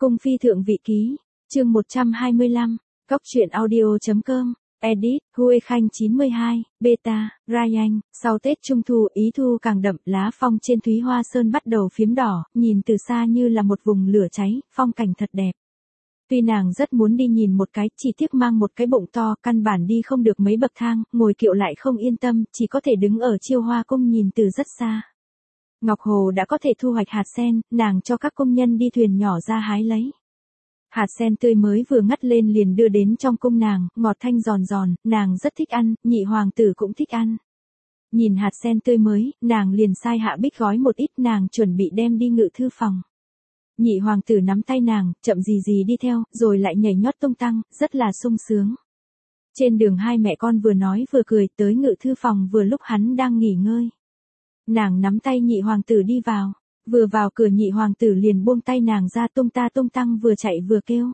Cung phi thượng vị ký, chương 125, Cóc truyện audio.com, edit, Huê Khanh 92, beta, Ryan, sau Tết Trung Thu ý thu càng đậm, lá phong trên Thúy Hoa Sơn bắt đầu phiếm đỏ, nhìn từ xa như là một vùng lửa cháy, phong cảnh thật đẹp. Tuy nàng rất muốn đi nhìn một cái, chỉ tiếc mang một cái bụng to, căn bản đi không được mấy bậc thang, ngồi kiệu lại không yên tâm, chỉ có thể đứng ở Chiêu Hoa cung nhìn từ rất xa. Ngọc Hồ đã có thể thu hoạch hạt sen, nàng cho các công nhân đi thuyền nhỏ ra hái lấy. Hạt sen tươi mới vừa ngắt lên liền đưa đến trong cung nàng, ngọt thanh giòn giòn, nàng rất thích ăn, nhị hoàng tử cũng thích ăn. Nhìn hạt sen tươi mới, nàng liền sai Hạ Bích gói một ít, nàng chuẩn bị đem đi ngự thư phòng. Nhị hoàng tử nắm tay nàng, chậm gì gì đi theo, rồi lại nhảy nhót tung tăng, rất là sung sướng. Trên đường hai mẹ con vừa nói vừa cười, tới ngự thư phòng vừa lúc hắn đang nghỉ ngơi. Nàng nắm tay nhị hoàng tử đi vào, vừa vào cửa nhị hoàng tử liền buông tay nàng ra, tung tăng vừa chạy vừa kêu.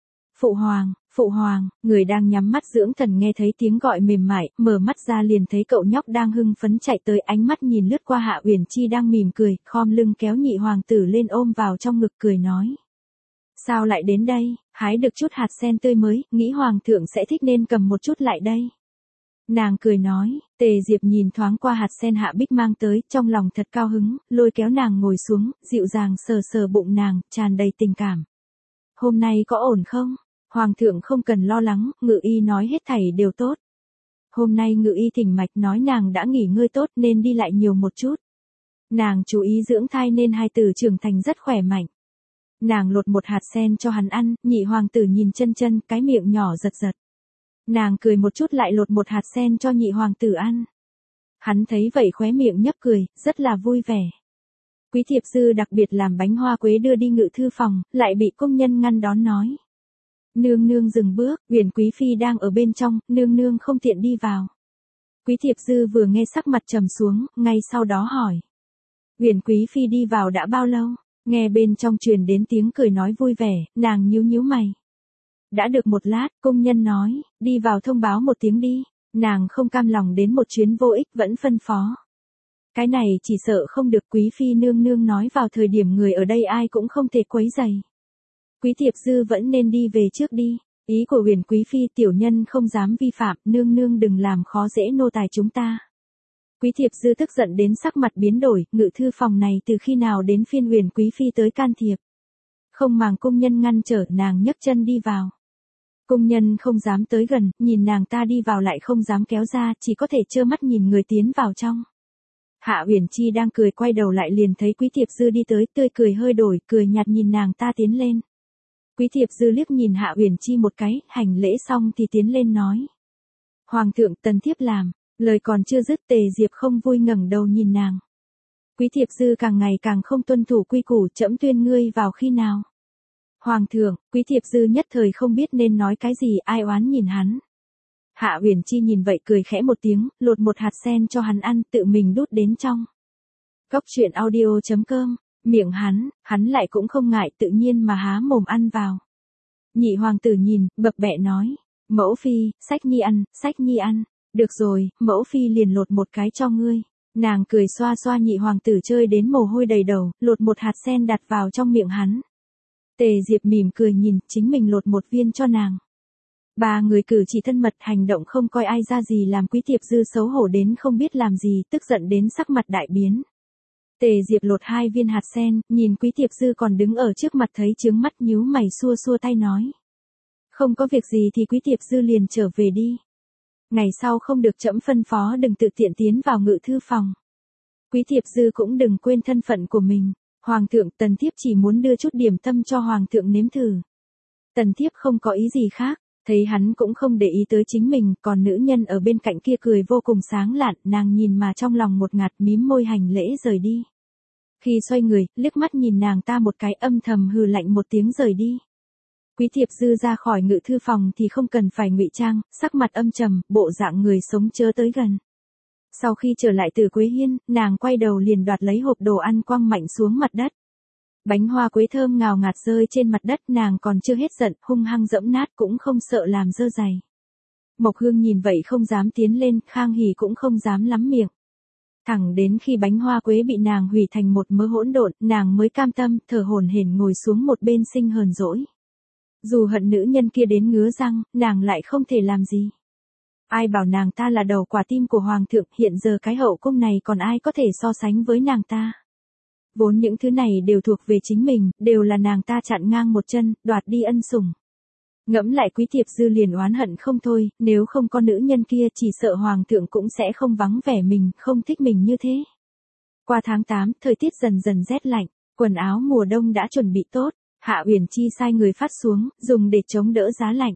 Phụ hoàng, người đang nhắm mắt dưỡng thần nghe thấy tiếng gọi mềm mại, mở mắt ra liền thấy cậu nhóc đang hưng phấn chạy tới, ánh mắt nhìn lướt qua Hạ Uyển Chi đang mỉm cười, khom lưng kéo nhị hoàng tử lên ôm vào trong ngực cười nói. Sao lại đến đây, hái được chút hạt sen tươi mới, nghĩ hoàng thượng sẽ thích nên cầm một chút lại đây. Nàng cười nói, Tề Diệp nhìn thoáng qua hạt sen Hạ Bích mang tới, trong lòng thật cao hứng, lôi kéo nàng ngồi xuống, dịu dàng sờ sờ bụng nàng, tràn đầy tình cảm. Hôm nay có ổn không? Hoàng thượng không cần lo lắng, ngự y nói hết thảy đều tốt. Hôm nay ngự y thỉnh mạch nói nàng đã nghỉ ngơi tốt nên đi lại nhiều một chút. Nàng chú ý dưỡng thai nên hai tử trưởng thành rất khỏe mạnh. Nàng lột một hạt sen cho hắn ăn, nhị hoàng tử nhìn chân cái miệng nhỏ giật giật. Nàng cười một chút lại lột một hạt sen cho nhị hoàng tử ăn. Hắn thấy vậy khóe miệng nhấp cười, rất là vui vẻ. Quý thiệp dư đặc biệt làm bánh hoa quế đưa đi ngự thư phòng, lại bị công nhân ngăn đón nói. Nương nương dừng bước, Uyển quý phi đang ở bên trong, nương nương không tiện đi vào. Quý thiệp dư vừa nghe sắc mặt trầm xuống, ngay sau đó hỏi. Uyển quý phi đi vào đã bao lâu? Nghe bên trong truyền đến tiếng cười nói vui vẻ, nàng nhíu mày. Đã được một lát, công nhân nói, đi vào thông báo một tiếng đi. Nàng không cam lòng đến một chuyến vô ích, vẫn phân phó. Cái này chỉ sợ không được, quý phi nương nương nói vào thời điểm người ở đây ai cũng không thể quấy rầy. Quý thiệp dư vẫn nên đi về trước đi. Ý của Uyển quý phi, tiểu nhân không dám vi phạm, nương nương đừng làm khó dễ nô tài chúng ta. Quý thiệp dư tức giận đến sắc mặt biến đổi, ngự thư phòng này từ khi nào đến phiên Uyển quý phi tới can thiệp. Không màng công nhân ngăn trở, nàng nhấc chân đi vào. Công nhân không dám tới gần, nhìn nàng ta đi vào lại không dám kéo ra, chỉ có thể trơ mắt nhìn người tiến vào trong. Hạ Uyển Chi đang cười quay đầu lại liền thấy Quý thiệp dư đi tới, tươi cười hơi đổi, cười nhạt nhìn nàng ta tiến lên. Quý thiệp dư liếc nhìn Hạ Uyển Chi một cái, hành lễ xong thì tiến lên nói. Hoàng thượng, tần thiếp làm, lời còn chưa dứt Tề Diệp không vui ngẩng đầu nhìn nàng. Quý thiệp dư càng ngày càng không tuân thủ quy củ, trẫm tuyên ngươi vào khi nào? Hoàng thượng, Quý thiệp dư nhất thời không biết nên nói cái gì, ai oán nhìn hắn. Hạ Uyển Chi nhìn vậy cười khẽ một tiếng, lột một hạt sen cho hắn ăn, tự mình đút đến trong. Cóc truyện audio.com, miệng hắn lại cũng không ngại, tự nhiên mà há mồm ăn vào. Nhị hoàng tử nhìn, bập bẹ nói, mẫu phi, sách nhi ăn, được rồi, mẫu phi liền lột một cái cho ngươi. Nàng cười xoa xoa nhị hoàng tử chơi đến mồ hôi đầy đầu, lột một hạt sen đặt vào trong miệng hắn. Tề Diệp mỉm cười nhìn, chính mình lột một viên cho nàng. Ba người cử chỉ thân mật, hành động không coi ai ra gì, làm Quý thiệp dư xấu hổ đến không biết làm gì, tức giận đến sắc mặt đại biến. Tề Diệp lột 2 viên hạt sen, nhìn Quý thiệp dư còn đứng ở trước mặt thấy chướng mắt, nhíu mày xua tay nói. Không có việc gì thì Quý thiệp dư liền trở về đi. Ngày sau không được trẫm phân phó đừng tự tiện tiến vào ngự thư phòng. Quý thiệp dư cũng đừng quên thân phận của mình. Hoàng thượng, tần thiếp chỉ muốn đưa chút điểm tâm cho hoàng thượng nếm thử. Tần thiếp không có ý gì khác. Thấy hắn cũng không để ý tới chính mình, còn nữ nhân ở bên cạnh kia cười vô cùng sáng lạn, nàng nhìn mà trong lòng một ngạt, mím môi hành lễ rời đi. Khi xoay người, liếc mắt nhìn nàng ta một cái, âm thầm hừ lạnh một tiếng rời đi. Quý thiệp dư ra khỏi ngự thư phòng thì không cần phải ngụy trang, sắc mặt âm trầm, bộ dạng người sống chớ tới gần. Sau khi trở lại từ Quế Hiên, nàng quay đầu liền đoạt lấy hộp đồ ăn quăng mạnh xuống mặt đất. Bánh hoa quế thơm ngào ngạt rơi trên mặt đất, nàng còn chưa hết giận, hung hăng dẫm nát cũng không sợ làm dơ giày. Mộc Hương nhìn vậy không dám tiến lên, Khang Hỉ cũng không dám lắm miệng. Thẳng đến khi bánh hoa quế bị nàng hủy thành một mớ hỗn độn, nàng mới cam tâm, thở hổn hển ngồi xuống một bên sinh hờn dỗi. Dù hận nữ nhân kia đến ngứa răng, nàng lại không thể làm gì. Ai bảo nàng ta là đầu quả tim của hoàng thượng, hiện giờ cái hậu cung này còn ai có thể so sánh với nàng ta. Vốn những thứ này đều thuộc về chính mình, đều là nàng ta chặn ngang một chân, đoạt đi ân sủng. Ngẫm lại Quý Thiệp Dư liền oán hận không thôi, nếu không có nữ nhân kia chỉ sợ hoàng thượng cũng sẽ không vắng vẻ mình, không thích mình như thế. Qua tháng 8, thời tiết dần dần rét lạnh, quần áo mùa đông đã chuẩn bị tốt, Hạ Uyển Chi sai người phát xuống, dùng để chống đỡ giá lạnh.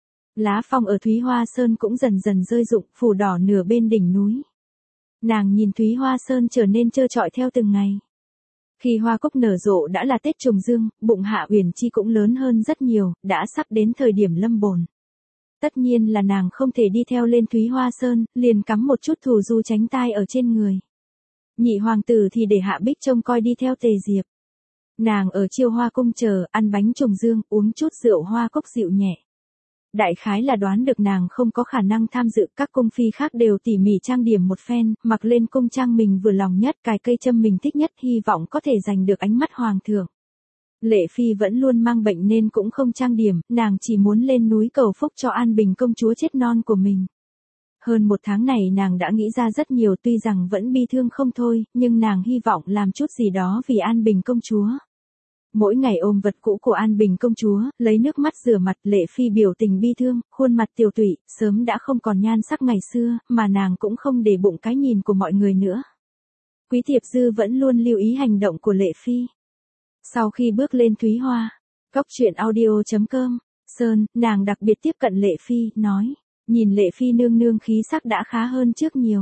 Lá phong ở Thúy Hoa Sơn cũng dần dần rơi rụng, phủ đỏ nửa bên đỉnh núi. Nàng nhìn Thúy Hoa Sơn trở nên trơ trọi theo từng ngày. Khi hoa cúc nở rộ đã là Tết Trùng Dương, bụng Hạ Uyển Chi cũng lớn hơn rất nhiều, đã sắp đến thời điểm lâm bồn. Tất nhiên là nàng không thể đi theo lên Thúy Hoa Sơn, liền cắm một chút thù du tránh tai ở trên người. Nhị hoàng tử thì để Hạ Bích trông coi đi theo Tề Diệp. Nàng ở Chiêu Hoa cung chờ, ăn bánh Trùng Dương, uống chút rượu hoa cúc dịu nhẹ. Đại khái là đoán được nàng không có khả năng tham dự, các cung phi khác đều tỉ mỉ trang điểm một phen, mặc lên cung trang mình vừa lòng nhất, cài cây châm mình thích nhất, hy vọng có thể giành được ánh mắt hoàng thượng. Lệ Phi vẫn luôn mang bệnh nên cũng không trang điểm, nàng chỉ muốn lên núi cầu phúc cho An Bình công chúa chết non của mình. Hơn một tháng này nàng đã nghĩ ra rất nhiều, tuy rằng vẫn bi thương không thôi, nhưng nàng hy vọng làm chút gì đó vì An Bình công chúa. Mỗi ngày ôm vật cũ của An Bình công chúa, lấy nước mắt rửa mặt, Lệ Phi biểu tình bi thương, khuôn mặt tiều tụy, sớm đã không còn nhan sắc ngày xưa, mà nàng cũng không để bụng cái nhìn của mọi người nữa. Quý Thiệp Dư vẫn luôn lưu ý hành động của Lệ Phi. Sau khi bước lên Thúy Hoa, Góc Truyện Audio.com, Sơn, nàng đặc biệt tiếp cận Lệ Phi, nói, nhìn Lệ Phi nương nương khí sắc đã khá hơn trước nhiều.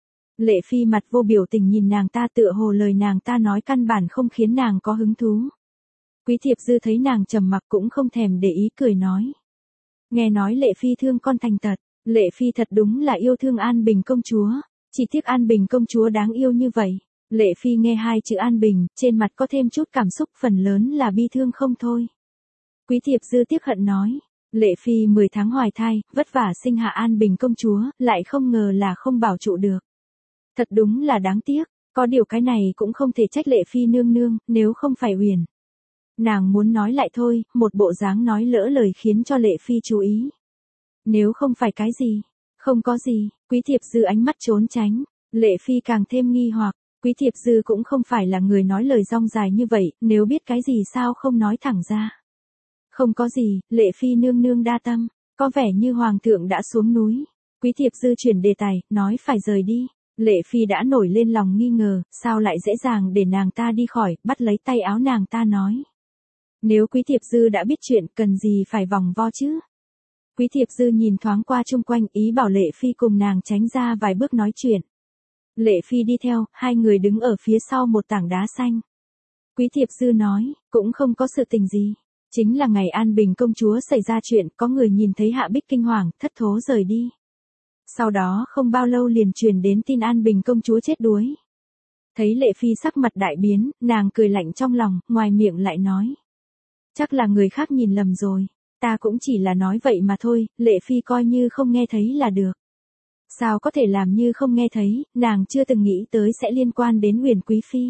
Lệ Phi mặt vô biểu tình nhìn nàng ta, tựa hồ lời nàng ta nói căn bản không khiến nàng có hứng thú. Quý Thiệp Dư thấy nàng trầm mặc cũng không thèm để ý, cười nói. Nghe nói Lệ Phi thương con thành tật, Lệ Phi thật đúng là yêu thương An Bình công chúa, chỉ tiếc An Bình công chúa đáng yêu như vậy. Lệ Phi nghe hai chữ An Bình, trên mặt có thêm chút cảm xúc, phần lớn là bi thương không thôi. Quý Thiệp Dư tiếc hận nói, Lệ Phi 10 tháng hoài thai, vất vả sinh hạ An Bình công chúa, lại không ngờ là không bảo trụ được. Thật đúng là đáng tiếc, có điều cái này cũng không thể trách Lệ Phi nương nương, nếu không phải Uyển. Nàng muốn nói lại thôi, một bộ dáng nói lỡ lời khiến cho Lệ Phi chú ý. Nếu không phải cái gì, không có gì, Quý Thiệp Dư ánh mắt trốn tránh, Lệ Phi càng thêm nghi hoặc, Quý Thiệp Dư cũng không phải là người nói lời rong dài như vậy, nếu biết cái gì sao không nói thẳng ra. Không có gì, Lệ Phi nương nương đa tâm, có vẻ như hoàng thượng đã xuống núi. Quý Thiệp Dư chuyển đề tài, nói phải rời đi. Lệ Phi đã nổi lên lòng nghi ngờ, sao lại dễ dàng để nàng ta đi khỏi, bắt lấy tay áo nàng ta nói. Nếu Quý Thiệp Dư đã biết chuyện, cần gì phải vòng vo chứ? Quý Thiệp Dư nhìn thoáng qua chung quanh, ý bảo Lệ Phi cùng nàng tránh ra vài bước nói chuyện. Lệ Phi đi theo, hai người đứng ở phía sau một tảng đá xanh. Quý Thiệp Dư nói, cũng không có sự tình gì. Chính là ngày An Bình công chúa xảy ra chuyện, có người nhìn thấy Hạ Bích kinh hoàng, thất thố rời đi. Sau đó không bao lâu liền truyền đến tin An Bình công chúa chết đuối. Thấy Lệ Phi sắc mặt đại biến, nàng cười lạnh trong lòng, ngoài miệng lại nói. Chắc là người khác nhìn lầm rồi, ta cũng chỉ là nói vậy mà thôi, Lệ Phi coi như không nghe thấy là được. Sao có thể làm như không nghe thấy, nàng chưa từng nghĩ tới sẽ liên quan đến Huyền Quý Phi.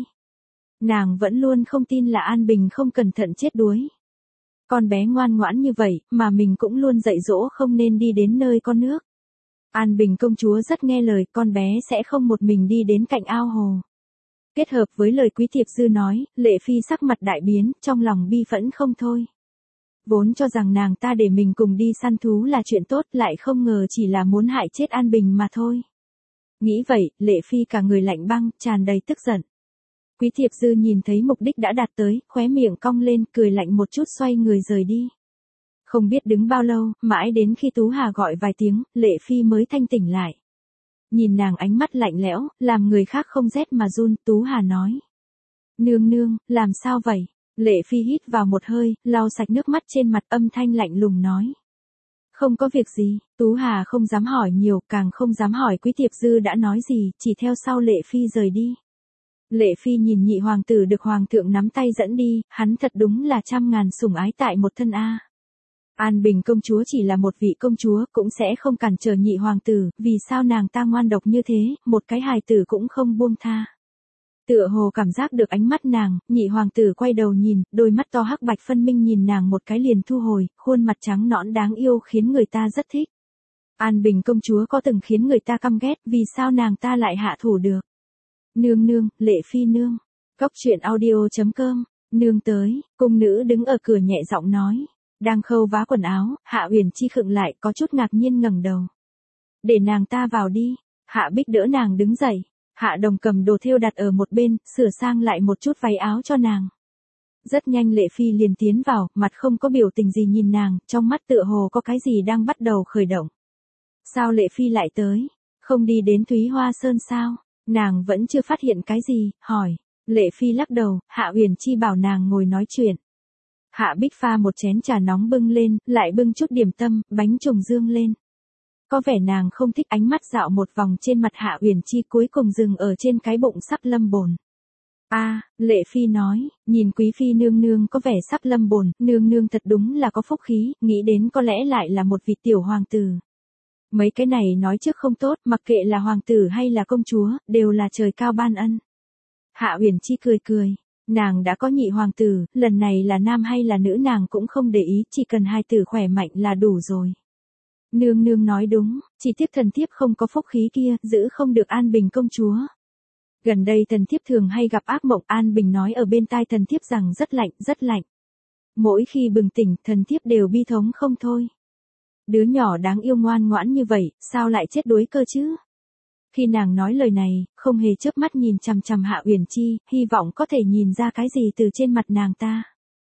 Nàng vẫn luôn không tin là An Bình không cẩn thận chết đuối. Con bé ngoan ngoãn như vậy, mà mình cũng luôn dạy dỗ không nên đi đến nơi con nước. An Bình công chúa rất nghe lời, con bé sẽ không một mình đi đến cạnh ao hồ. Kết hợp với lời Quý Thiệp Dư nói, Lệ Phi sắc mặt đại biến, trong lòng bi phẫn không thôi. Vốn cho rằng nàng ta để mình cùng đi săn thú là chuyện tốt, lại không ngờ chỉ là muốn hại chết An Bình mà thôi. Nghĩ vậy, Lệ Phi cả người lạnh băng, tràn đầy tức giận. Quý Thiệp Dư nhìn thấy mục đích đã đạt tới, khóe miệng cong lên, cười lạnh một chút xoay người rời đi. Không biết đứng bao lâu, mãi đến khi Tú Hà gọi vài tiếng, Lệ Phi mới thanh tỉnh lại. Nhìn nàng ánh mắt lạnh lẽo, làm người khác không rét mà run, Tú Hà nói. Nương nương, làm sao vậy? Lệ Phi hít vào một hơi, lau sạch nước mắt trên mặt, âm thanh lạnh lùng nói. Không có việc gì, Tú Hà không dám hỏi nhiều, càng không dám hỏi Quý Thiệp Dư đã nói gì, chỉ theo sau Lệ Phi rời đi. Lệ Phi nhìn nhị hoàng tử được hoàng thượng nắm tay dẫn đi, hắn thật đúng là trăm ngàn sủng ái tại một thân a. An Bình công chúa chỉ là một vị công chúa cũng sẽ không cản trở nhị hoàng tử, vì sao nàng ta ngoan độc như thế, một cái hài tử cũng không buông tha. Tựa hồ cảm giác được ánh mắt nàng, nhị hoàng tử quay đầu nhìn, đôi mắt to hắc bạch phân minh nhìn nàng một cái liền thu hồi, khuôn mặt trắng nõn đáng yêu khiến người ta rất thích. An Bình công chúa có từng khiến người ta căm ghét, vì sao nàng ta lại hạ thủ được. Nương nương, Lệ Phi nương. Cốc truyện audio.com, nương tới, cung nữ đứng ở cửa nhẹ giọng nói. Đang khâu vá quần áo, Hạ Uyển Chi khựng lại có chút ngạc nhiên ngẩng đầu. Để nàng ta vào đi. Hạ Bích đỡ nàng đứng dậy. Hạ Đồng cầm đồ thêu đặt ở một bên, sửa sang lại một chút váy áo cho nàng. Rất nhanh Lệ Phi liền tiến vào, mặt không có biểu tình gì nhìn nàng, trong mắt tựa hồ có cái gì đang bắt đầu khởi động. Sao Lệ Phi lại tới? Không đi đến Thúy Hoa Sơn sao? Nàng vẫn chưa phát hiện cái gì, hỏi. Lệ Phi lắc đầu, Hạ Uyển Chi bảo nàng ngồi nói chuyện. Hạ Bích pha một chén trà nóng bưng lên, lại bưng chút điểm tâm, bánh trùng dương lên. Có vẻ nàng không thích, ánh mắt dạo một vòng trên mặt Hạ Uyển Chi cuối cùng dừng ở trên cái bụng sắp lâm bồn. Lệ Phi nói, nhìn quý phi nương nương có vẻ sắp lâm bồn, nương nương thật đúng là có phúc khí, nghĩ đến có lẽ lại là một vị tiểu hoàng tử. Mấy cái này nói trước không tốt, mặc kệ là hoàng tử hay là công chúa, đều là trời cao ban ân. Hạ Uyển Chi cười cười, nàng đã có nhị hoàng tử, lần này là nam hay là nữ nàng cũng không để ý, chỉ cần hai tử khỏe mạnh là đủ rồi. Nương nương nói đúng, chỉ tiếc thần thiếp không có phúc khí kia, giữ không được An Bình công chúa. Gần đây thần thiếp thường hay gặp ác mộng, An Bình nói ở bên tai thần thiếp rằng rất lạnh, rất lạnh. Mỗi khi bừng tỉnh, thần thiếp đều bi thống không thôi. Đứa nhỏ đáng yêu ngoan ngoãn như vậy, sao lại chết đuối cơ chứ? Khi nàng nói lời này, không hề chớp mắt nhìn chằm chằm Hạ Uyển Chi, hy vọng có thể nhìn ra cái gì từ trên mặt nàng ta.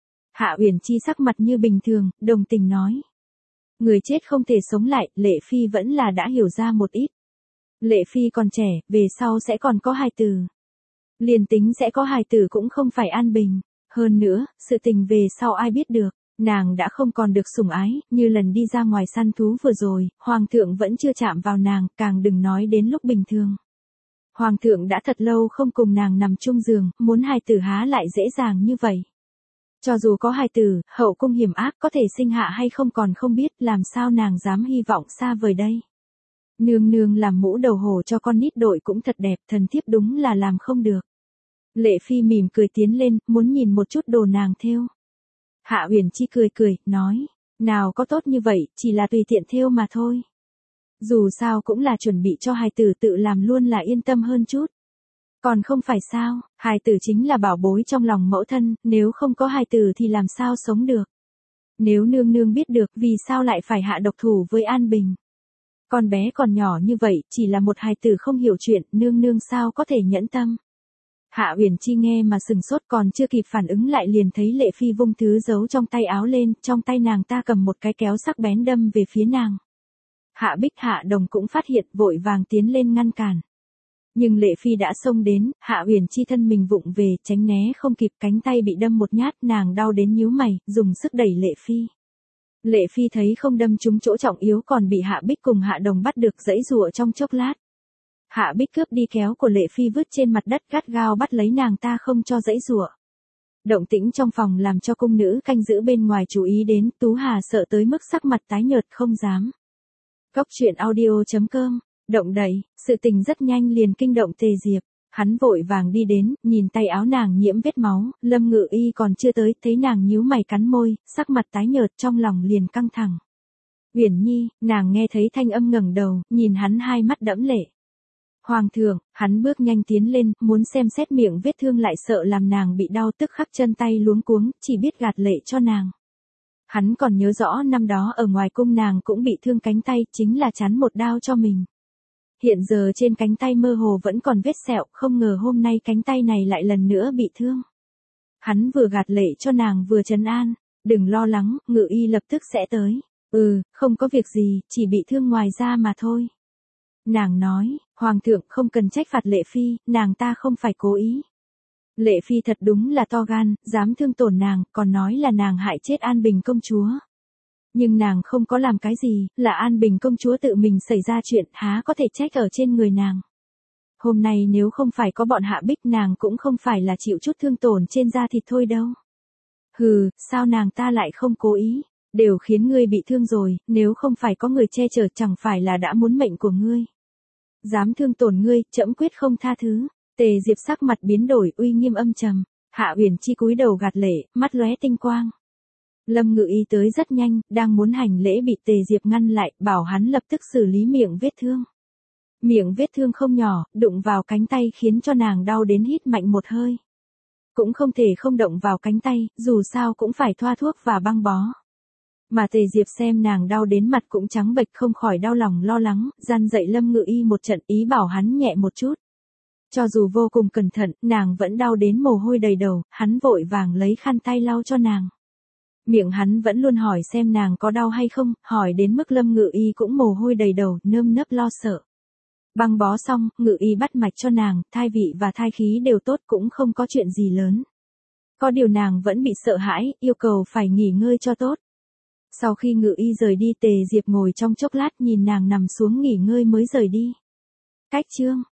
Hạ Uyển Chi sắc mặt như bình thường, đồng tình nói. Người chết không thể sống lại, Lệ Phi vẫn là đã hiểu ra một ít. Lệ Phi còn trẻ, về sau sẽ còn có hài tử. Liền tính sẽ có hài tử cũng không phải an bình. Hơn nữa, sự tình về sau ai biết được. Nàng đã không còn được sủng ái, như lần đi ra ngoài săn thú vừa rồi, Hoàng thượng vẫn chưa chạm vào nàng, càng đừng nói đến lúc bình thường. Hoàng thượng đã thật lâu không cùng nàng nằm chung giường, muốn hài tử há lại dễ dàng như vậy. Cho dù có hài tử, hậu cung hiểm ác có thể sinh hạ hay không còn không biết, làm sao nàng dám hy vọng xa vời đây. Nương nương làm mũ đầu hổ cho con nít đội cũng thật đẹp, thần thiếp đúng là làm không được. Lệ Phi mỉm cười tiến lên, muốn nhìn một chút đồ nàng thêu. Hạ Uyển Chi cười cười, nói, nào có tốt như vậy, chỉ là tùy tiện thêu mà thôi. Dù sao cũng là chuẩn bị cho hài tử tự làm luôn là yên tâm hơn chút. Còn không phải sao, hài tử chính là bảo bối trong lòng mẫu thân, nếu không có hài tử thì làm sao sống được. Nếu nương nương biết được vì sao lại phải hạ độc thủ với An Bình. Con bé còn nhỏ như vậy, chỉ là một hài tử không hiểu chuyện, nương nương sao có thể nhẫn tâm. Hạ Uyển Chi nghe mà sừng sốt, còn chưa kịp phản ứng lại liền thấy Lệ Phi vung thứ giấu trong tay áo lên, trong tay nàng ta cầm một cái kéo sắc bén đâm về phía nàng. Hạ Bích Hạ Đồng cũng phát hiện, vội vàng tiến lên ngăn cản. Nhưng Lệ Phi đã xông đến, Hạ Uyển Chi thân mình vụng về, tránh né không kịp, cánh tay bị đâm một nhát, nàng đau đến nhíu mày, dùng sức đẩy Lệ Phi. Lệ Phi thấy không đâm trúng chỗ trọng yếu còn bị Hạ Bích cùng Hạ Đồng bắt được, giãy giụa trong chốc lát. Hạ Bích cướp đi kéo của Lệ Phi vứt trên mặt đất, gắt gao bắt lấy nàng ta không cho giãy giụa. Động tĩnh trong phòng làm cho cung nữ canh giữ bên ngoài chú ý đến, Tú Hà sợ tới mức sắc mặt tái nhợt không dám. Cốc truyện audio.com, động đậy, sự tình rất nhanh liền kinh động Tề Diệp. Hắn vội vàng đi đến, nhìn tay áo nàng nhiễm vết máu, Lâm Ngự Y còn chưa tới, thấy nàng nhíu mày cắn môi, sắc mặt tái nhợt, trong lòng liền căng thẳng. Uyển Nhi, nàng nghe thấy thanh âm ngẩng đầu, nhìn hắn hai mắt đẫm lệ. Hoàng thượng, hắn bước nhanh tiến lên, muốn xem xét miệng vết thương lại sợ làm nàng bị đau, tức khắc chân tay luống cuống, chỉ biết gạt lệ cho nàng. Hắn còn nhớ rõ năm đó ở ngoài cung nàng cũng bị thương cánh tay, chính là chắn một đao cho mình. Hiện giờ trên cánh tay mơ hồ vẫn còn vết sẹo, không ngờ hôm nay cánh tay này lại lần nữa bị thương. Hắn vừa gạt lệ cho nàng vừa trấn an, đừng lo lắng, Ngự Y lập tức sẽ tới. Không có việc gì, chỉ bị thương ngoài da mà thôi. Nàng nói, Hoàng thượng không cần trách phạt Lệ Phi, nàng ta không phải cố ý. Lệ Phi thật đúng là to gan, dám thương tổn nàng, còn nói là nàng hại chết An Bình công chúa. Nhưng nàng không có làm cái gì, là An Bình công chúa tự mình xảy ra chuyện, há có thể trách ở trên người nàng. Hôm nay nếu không phải có bọn Hạ Bích nàng cũng không phải là chịu chút thương tổn trên da thịt thôi đâu. Sao nàng ta lại không cố ý. Đều khiến ngươi bị thương rồi, nếu không phải có người che chở chẳng phải là đã muốn mệnh của ngươi. Dám thương tổn ngươi, trẫm quyết không tha thứ. Tề Diệp sắc mặt biến đổi, uy nghiêm âm trầm. Hạ Uyển Chi cúi đầu gạt lệ, mắt lóe tinh quang. Lâm Ngự Y tới rất nhanh, đang muốn hành lễ bị Tề Diệp ngăn lại, bảo hắn lập tức xử lý miệng vết thương. Miệng vết thương không nhỏ, đụng vào cánh tay khiến cho nàng đau đến hít mạnh một hơi. Cũng không thể không động vào cánh tay, dù sao cũng phải thoa thuốc và băng bó. Mà Tề Diệp xem nàng đau đến mặt cũng trắng bệch không khỏi đau lòng lo lắng, gian dạy Lâm Ngự Y một trận ý bảo hắn nhẹ một chút. Cho dù vô cùng cẩn thận, nàng vẫn đau đến mồ hôi đầy đầu, hắn vội vàng lấy khăn tay lau cho nàng. Miệng hắn vẫn luôn hỏi xem nàng có đau hay không, hỏi đến mức Lâm Ngự Y cũng mồ hôi đầy đầu, nơm nớp lo sợ. Băng bó xong, Ngự Y bắt mạch cho nàng, thai vị và thai khí đều tốt cũng không có chuyện gì lớn. Có điều nàng vẫn bị sợ hãi, yêu cầu phải nghỉ ngơi cho tốt. Sau khi Ngự Y rời đi Tề Diệp ngồi trong chốc lát nhìn nàng nằm xuống nghỉ ngơi mới rời đi. Cách chương